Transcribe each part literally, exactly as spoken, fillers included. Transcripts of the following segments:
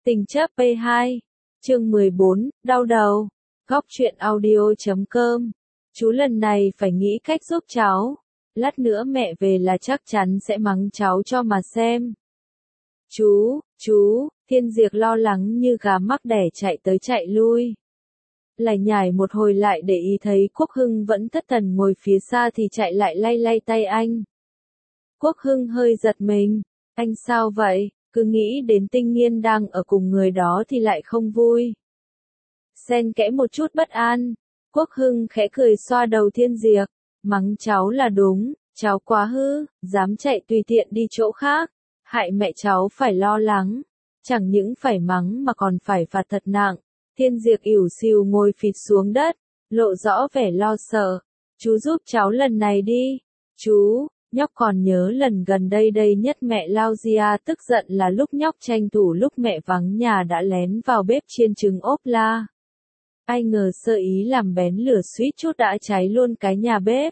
Tình chấp P hai, chương mười bốn, đau đầu. Góc truyện audio chấm com. Chú lần này phải nghĩ cách giúp cháu. Lát nữa mẹ về là chắc chắn sẽ mắng cháu cho mà xem. Chú, chú, Thiên Diệp lo lắng như gà mắc đẻ chạy tới chạy lui. Lải nhải một hồi lại để ý thấy Quốc Hưng vẫn thất thần ngồi phía xa thì chạy lại lay lay tay anh. Quốc Hưng hơi giật mình. Anh sao vậy? Cứ nghĩ đến Tinh Nghiên đang ở cùng người đó thì lại không vui. Xen kẽ một chút bất an. Quốc Hưng khẽ cười xoa đầu Thiên Diệp. Mắng cháu là đúng, cháu quá hư, dám chạy tùy tiện đi chỗ khác. Hại mẹ cháu phải lo lắng. Chẳng những phải mắng mà còn phải phạt thật nặng. Thiên Diệp ỉu xìu ngồi phịch xuống đất, lộ rõ vẻ lo sợ. Chú giúp cháu lần này đi. Chú, nhóc còn nhớ lần gần đây đây nhất mẹ Lao Gia tức giận là lúc nhóc tranh thủ lúc mẹ vắng nhà đã lén vào bếp chiên trứng ốp la. Ai ngờ sơ ý làm bén lửa suýt chút đã cháy luôn cái nhà bếp.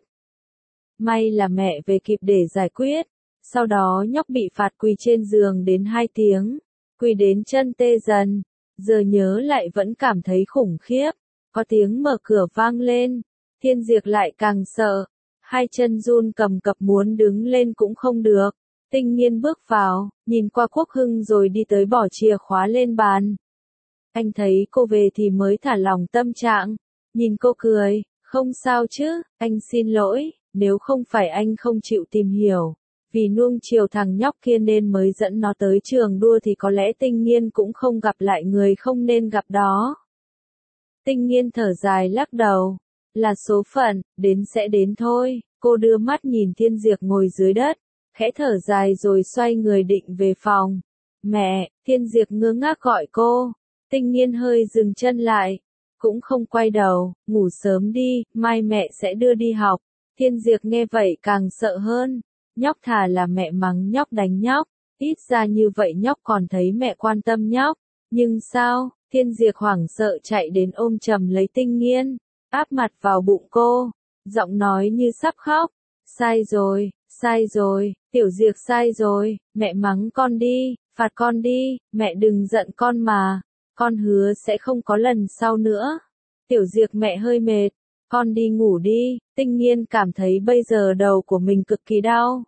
May là mẹ về kịp để giải quyết. Sau đó nhóc bị phạt quỳ trên giường đến hai tiếng. Quỳ đến chân tê dần. Giờ nhớ lại vẫn cảm thấy khủng khiếp. Có tiếng mở cửa vang lên. Thiên Diệp lại càng sợ. Hai chân run cầm cập muốn đứng lên cũng không được. Tinh Nghiên bước vào, nhìn qua Quốc Hưng rồi đi tới bỏ chìa khóa lên bàn. Anh thấy cô về thì mới thả lòng tâm trạng. Nhìn cô cười, không sao chứ, anh xin lỗi, nếu không phải anh không chịu tìm hiểu. Vì nuông chiều thằng nhóc kia nên mới dẫn nó tới trường đua thì có lẽ Tinh Nghiên cũng không gặp lại người không nên gặp đó. Tinh Nghiên thở dài lắc đầu. Là số phận, đến sẽ đến thôi. Cô đưa mắt nhìn Thiên Diệp ngồi dưới đất, khẽ thở dài rồi xoay người định về phòng. Mẹ, Thiên Diệp ngơ ngác gọi cô. Tinh Nghiên hơi dừng chân lại, cũng không quay đầu, ngủ sớm đi, mai mẹ sẽ đưa đi học. Thiên Diệp nghe vậy càng sợ hơn. Nhóc thà là mẹ mắng nhóc đánh nhóc, ít ra như vậy nhóc còn thấy mẹ quan tâm nhóc. Nhưng sao, Thiên Diệp hoảng sợ chạy đến ôm chầm lấy Tinh Nghiên, áp mặt vào bụng cô, giọng nói như sắp khóc. Sai rồi, sai rồi, Tiểu Diệp sai rồi, mẹ mắng con đi, phạt con đi, mẹ đừng giận con mà, con hứa sẽ không có lần sau nữa. Tiểu Diệp mẹ hơi mệt, con đi ngủ đi. Tinh Nghiên cảm thấy bây giờ đầu của mình cực kỳ đau,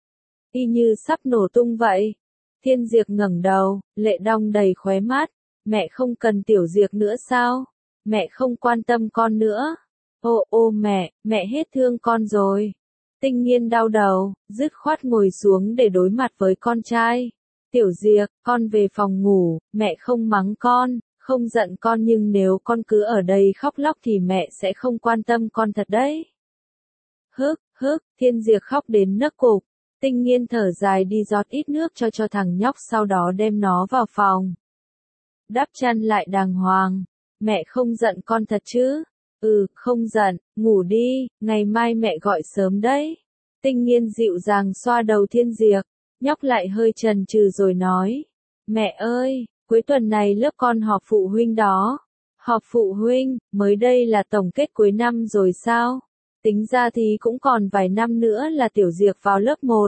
y như sắp nổ tung vậy. Thiên Diệp ngẩng đầu, lệ đong đầy khóe mắt. Mẹ không cần Tiểu Diệp nữa sao? Mẹ không quan tâm con nữa. Ô ô mẹ, mẹ hết thương con rồi. Tinh Nghiên đau đầu, dứt khoát ngồi xuống để đối mặt với con trai. Tiểu Diệp, con về phòng ngủ, mẹ không mắng con, không giận con nhưng nếu con cứ ở đây khóc lóc thì mẹ sẽ không quan tâm con thật đấy. Hức, hức, Thiên Diệp khóc đến nấc cục. Tinh Nghiên thở dài đi rót ít nước cho cho thằng nhóc sau đó đem nó vào phòng. Đắp chăn lại đàng hoàng. Mẹ không giận con thật chứ? Ừ, không giận, ngủ đi, ngày mai mẹ gọi sớm đấy. Tinh Nghiên dịu dàng xoa đầu Thiên Diệp, nhóc lại hơi chần chừ rồi nói. Mẹ ơi, cuối tuần này lớp con họp phụ huynh đó. Họp phụ huynh, mới đây là tổng kết cuối năm rồi sao? Tính ra thì cũng còn vài năm nữa là Tiểu Diệp vào lớp một.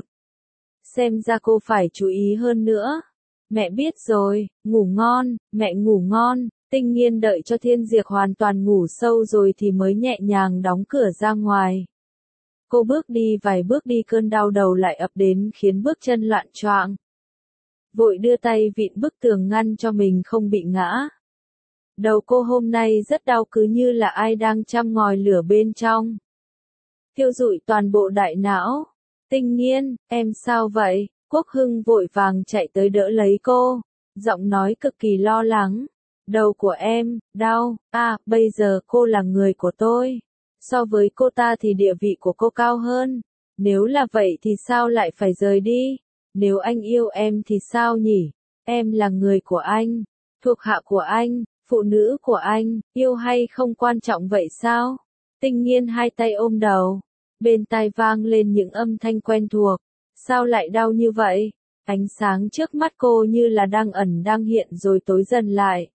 Xem ra cô phải chú ý hơn nữa. Mẹ biết rồi, ngủ ngon, mẹ ngủ ngon. Tinh Nghiên đợi cho Thiên Diệp hoàn toàn ngủ sâu rồi thì mới nhẹ nhàng đóng cửa ra ngoài. Cô bước đi vài bước đi cơn đau đầu lại ập đến khiến bước chân loạn choạng. Vội đưa tay vịn bức tường ngăn cho mình không bị ngã. Đầu cô hôm nay rất đau cứ như là ai đang châm ngòi lửa bên trong. Thiêu rụi toàn bộ đại não. Tinh Nghiên, em sao vậy? Quốc Hưng vội vàng chạy tới đỡ lấy cô, giọng nói cực kỳ lo lắng. Đầu của em, đau, à, bây giờ cô là người của tôi. So với cô ta thì địa vị của cô cao hơn. Nếu là vậy thì sao lại phải rời đi? Nếu anh yêu em thì sao nhỉ? Em là người của anh, thuộc hạ của anh, phụ nữ của anh, yêu hay không quan trọng vậy sao? Tinh Nghiên hai tay ôm đầu, bên tai vang lên những âm thanh quen thuộc. Sao lại đau như vậy? Ánh sáng trước mắt cô như là đang ẩn đang hiện rồi tối dần lại.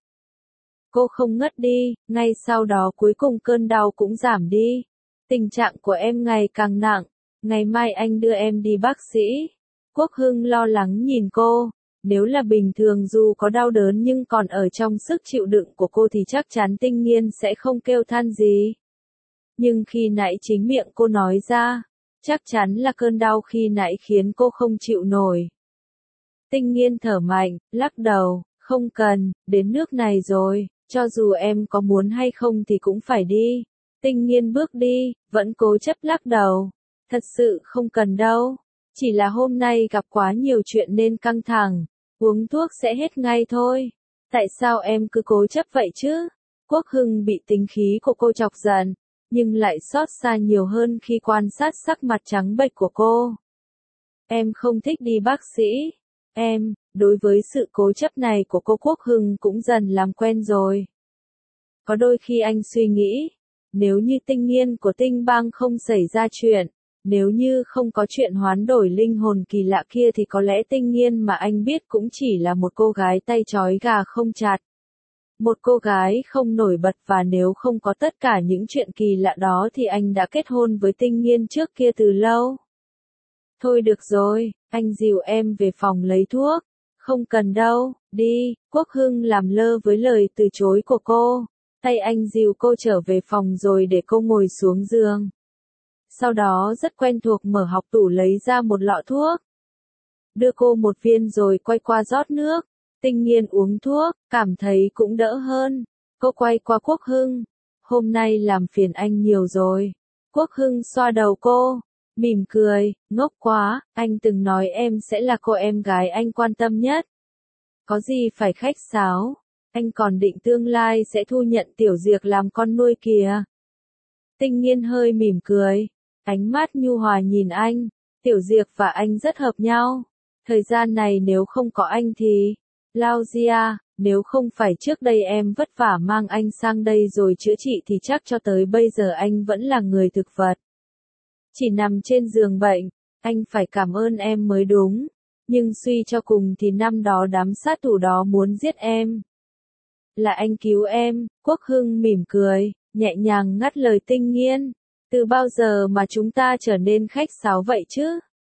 Cô không ngất đi, ngay sau đó cuối cùng cơn đau cũng giảm đi. Tình trạng của em ngày càng nặng, ngày mai anh đưa em đi bác sĩ. Quốc Hưng lo lắng nhìn cô, Nếu là bình thường dù có đau đớn nhưng còn ở trong sức chịu đựng của cô thì chắc chắn Tinh Nghiên sẽ không kêu than gì. Nhưng khi nãy chính miệng cô nói ra, chắc chắn là cơn đau khi nãy khiến cô không chịu nổi. Tinh Nghiên thở mạnh, lắc đầu, không cần, đến nước này rồi, cho dù em có muốn hay không thì cũng phải đi. Tinh Nghiên bước đi, vẫn cố chấp lắc đầu. Thật sự không cần đâu, chỉ là hôm nay gặp quá nhiều chuyện nên căng thẳng, uống thuốc sẽ hết ngay thôi. Tại sao em cứ cố chấp vậy chứ? Quốc Hưng bị tính khí của cô chọc giận, nhưng lại xót xa nhiều hơn khi quan sát sắc mặt trắng bệch của cô. Em không thích đi bác sĩ. Em, đối với sự cố chấp này của cô Quốc Hưng cũng dần làm quen rồi. Có đôi khi anh suy nghĩ, nếu như Tinh Nghiên của Tinh Bang không xảy ra chuyện, nếu như không có chuyện hoán đổi linh hồn kỳ lạ kia thì có lẽ Tinh Nghiên mà anh biết cũng chỉ là một cô gái tay trói gà không chặt. Một cô gái không nổi bật, và nếu không có tất cả những chuyện kỳ lạ đó thì anh đã kết hôn với Tinh Nghiên trước kia từ lâu. Thôi được rồi, anh dìu em về phòng lấy thuốc. Không cần đâu, đi. Quốc Hưng làm lơ với lời từ chối của cô. Tay anh dìu cô trở về phòng rồi để cô ngồi xuống giường. Sau đó rất quen thuộc mở học tủ lấy ra một lọ thuốc. Đưa cô một viên rồi quay qua rót nước. Tinh Nghiên uống thuốc, cảm thấy cũng đỡ hơn. Cô quay qua Quốc Hưng. Hôm nay làm phiền anh nhiều rồi. Quốc Hưng xoa đầu cô, mỉm cười, ngốc quá, anh từng nói em sẽ là cô em gái anh quan tâm nhất. Có gì phải khách sáo, anh còn định tương lai sẽ thu nhận Tiểu Diệc làm con nuôi kìa. Tinh Nghiên hơi mỉm cười, ánh mắt nhu hòa nhìn anh, Tiểu Diệc và anh rất hợp nhau. Thời gian này nếu không có anh thì... Lao Gia, nếu không phải trước đây em vất vả mang anh sang đây rồi chữa trị thì chắc cho tới bây giờ anh vẫn là người thực vật. Chỉ nằm trên giường bệnh, anh phải cảm ơn em mới đúng. Nhưng suy cho cùng thì năm đó đám sát thủ đó muốn giết em. Là anh cứu em. Quốc Hưng mỉm cười, nhẹ nhàng ngắt lời Tinh Nghiên. Từ bao giờ mà chúng ta trở nên khách sáo vậy chứ?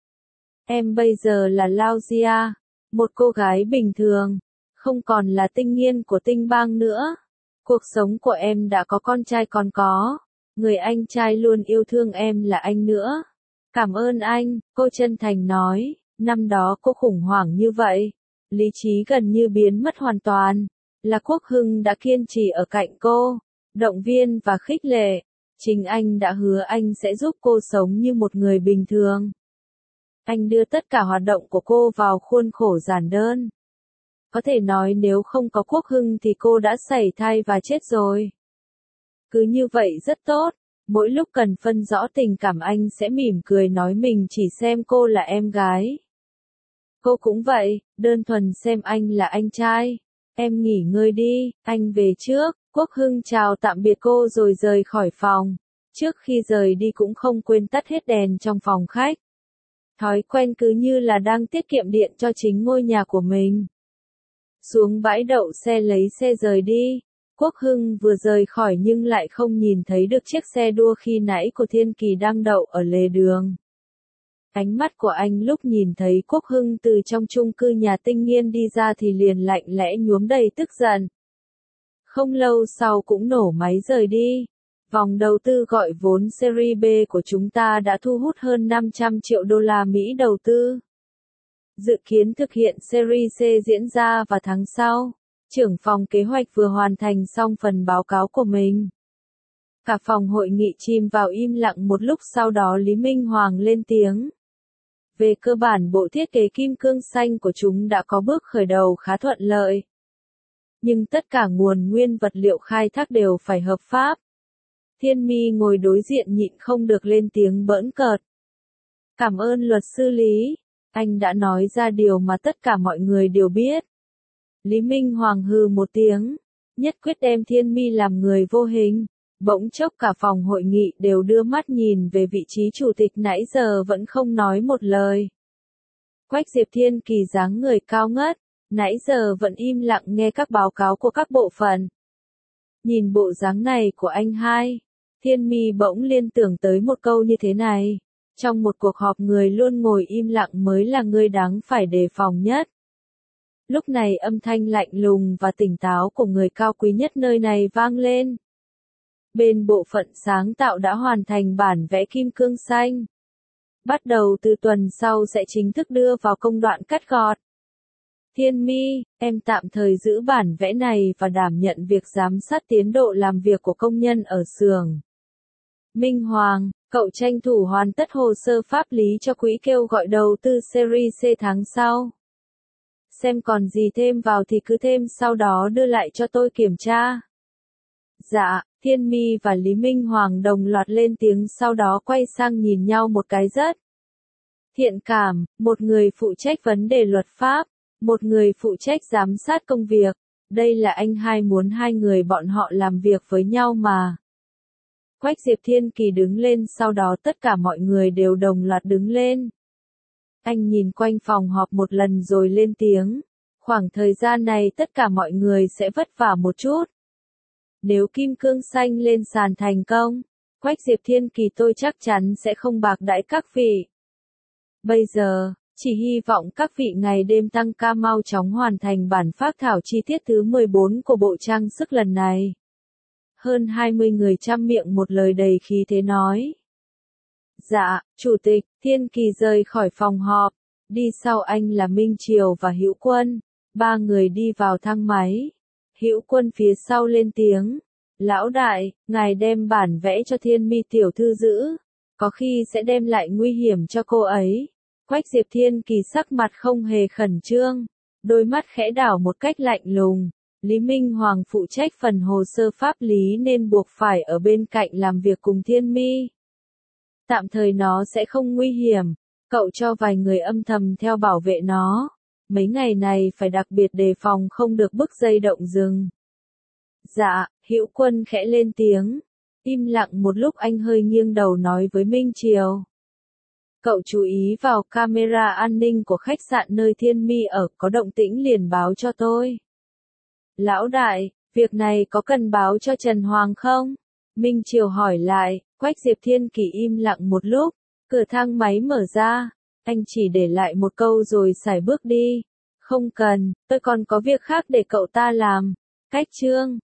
Em bây giờ là Lao Gia, một cô gái bình thường, không còn là Tinh Nghiên của Tinh Bang nữa. Cuộc sống của em đã có con trai còn có. Người anh trai luôn yêu thương em là anh nữa. Cảm ơn anh, cô chân thành nói. Năm đó cô khủng hoảng như vậy, lý trí gần như biến mất hoàn toàn. Là Quốc Hưng đã kiên trì ở cạnh cô, động viên và khích lệ. Chính anh đã hứa anh sẽ giúp cô sống như một người bình thường. Anh đưa tất cả hoạt động của cô vào khuôn khổ giản đơn. Có thể nói nếu không có Quốc Hưng thì cô đã sảy thai và chết rồi. Cứ như vậy rất tốt. Mỗi lúc cần phân rõ tình cảm anh sẽ mỉm cười nói mình chỉ xem cô là em gái. Cô cũng vậy, đơn thuần xem anh là anh trai. Em nghỉ ngơi đi, anh về trước. Quốc Hưng chào tạm biệt cô rồi rời khỏi phòng. Trước khi rời đi cũng không quên tắt hết đèn trong phòng khách. Thói quen cứ như là đang tiết kiệm điện cho chính ngôi nhà của mình. Xuống bãi đậu xe lấy xe rời đi. Quốc Hưng vừa rời khỏi nhưng lại không nhìn thấy được chiếc xe đua khi nãy của Thiên Kỳ đang đậu ở lề đường. Ánh mắt của anh lúc nhìn thấy Quốc Hưng từ trong chung cư nhà Tinh Nghiên đi ra thì liền lạnh lẽ nhuốm đầy tức giận. Không lâu sau cũng nổ máy rời đi. Vòng đầu tư gọi vốn Series B của chúng ta đã thu hút hơn năm trăm triệu đô la Mỹ đầu tư. Dự kiến thực hiện Series C diễn ra vào tháng sau. Trưởng phòng kế hoạch vừa hoàn thành xong phần báo cáo của mình. Cả phòng hội nghị chìm vào im lặng một lúc, sau đó Lý Minh Hoàng lên tiếng. Về cơ bản bộ thiết kế kim cương xanh của chúng đã có bước khởi đầu khá thuận lợi. Nhưng tất cả nguồn nguyên vật liệu khai thác đều phải hợp pháp. Thiên Mi ngồi đối diện nhịn không được lên tiếng bỡn cợt. Cảm ơn luật sư Lý, anh đã nói ra điều mà tất cả mọi người đều biết. Lý Minh Hoàng hừ một tiếng, nhất quyết đem Thiên Mi làm người vô hình. Bỗng chốc cả phòng hội nghị đều đưa mắt nhìn về vị trí chủ tịch nãy giờ vẫn không nói một lời. Quách Diệp Thiên Kỳ dáng người cao ngất, nãy giờ vẫn im lặng nghe các báo cáo của các bộ phận. Nhìn bộ dáng này của anh hai, Thiên Mi bỗng liên tưởng tới một câu như thế này. Trong một cuộc họp người luôn ngồi im lặng mới là người đáng phải đề phòng nhất. Lúc này âm thanh lạnh lùng và tỉnh táo của người cao quý nhất nơi này vang lên. Bên bộ phận sáng tạo đã hoàn thành bản vẽ kim cương xanh. Bắt đầu từ tuần sau sẽ chính thức đưa vào công đoạn cắt gọt. Thiên Mi, em tạm thời giữ bản vẽ này và đảm nhận việc giám sát tiến độ làm việc của công nhân ở xưởng. Minh Hoàng, cậu tranh thủ hoàn tất hồ sơ pháp lý cho quỹ kêu gọi đầu tư series C tháng sau. Xem còn gì thêm vào thì cứ thêm, sau đó đưa lại cho tôi kiểm tra. Dạ, Thiên Mi và Lý Minh Hoàng đồng loạt lên tiếng, sau đó quay sang nhìn nhau một cái rất thiện cảm, một người phụ trách vấn đề luật pháp, một người phụ trách giám sát công việc. Đây là anh hai muốn hai người bọn họ làm việc với nhau mà. Quách Diệp Thiên Kỳ đứng lên, sau đó tất cả mọi người đều đồng loạt đứng lên. Anh nhìn quanh phòng họp một lần rồi lên tiếng. Khoảng thời gian này tất cả mọi người sẽ vất vả một chút. Nếu kim cương xanh lên sàn thành công, Quách Diệp Thiên Kỳ tôi chắc chắn sẽ không bạc đãi các vị. Bây giờ, chỉ hy vọng các vị ngày đêm tăng ca mau chóng hoàn thành bản phác thảo chi tiết thứ mười bốn của bộ trang sức lần này. Hơn hai mươi người trăm miệng một lời đầy khí thế nói. Dạ, Chủ tịch. Thiên Kỳ rời khỏi phòng họp. Đi sau anh là Minh Triều và Hữu Quân. Ba người đi vào thang máy. Hữu Quân phía sau lên tiếng. Lão đại, ngài đem bản vẽ cho Thiên Mi tiểu thư giữ. Có khi sẽ đem lại nguy hiểm cho cô ấy. Quách Diệp Thiên Kỳ sắc mặt không hề khẩn trương. Đôi mắt khẽ đảo một cách lạnh lùng. Lý Minh Hoàng phụ trách phần hồ sơ pháp lý nên buộc phải ở bên cạnh làm việc cùng Thiên Mi. Tạm thời nó sẽ không nguy hiểm. Cậu cho vài người âm thầm theo bảo vệ nó. Mấy ngày này phải đặc biệt đề phòng không được bứt dây động rừng. Dạ, Hữu Quân khẽ lên tiếng. Im lặng một lúc anh hơi nghiêng đầu nói với Minh Triều. Cậu chú ý vào camera an ninh của khách sạn nơi Thiên Mi ở, có động tĩnh liền báo cho tôi. Lão đại, việc này có cần báo cho Trần Hoàng không? Minh Triều hỏi lại. Quách Diệp Thiên Kỳ im lặng một lúc. Cửa thang máy mở ra. Anh chỉ để lại một câu rồi sải bước đi. Không cần, tôi còn có việc khác để cậu ta làm. Cách chương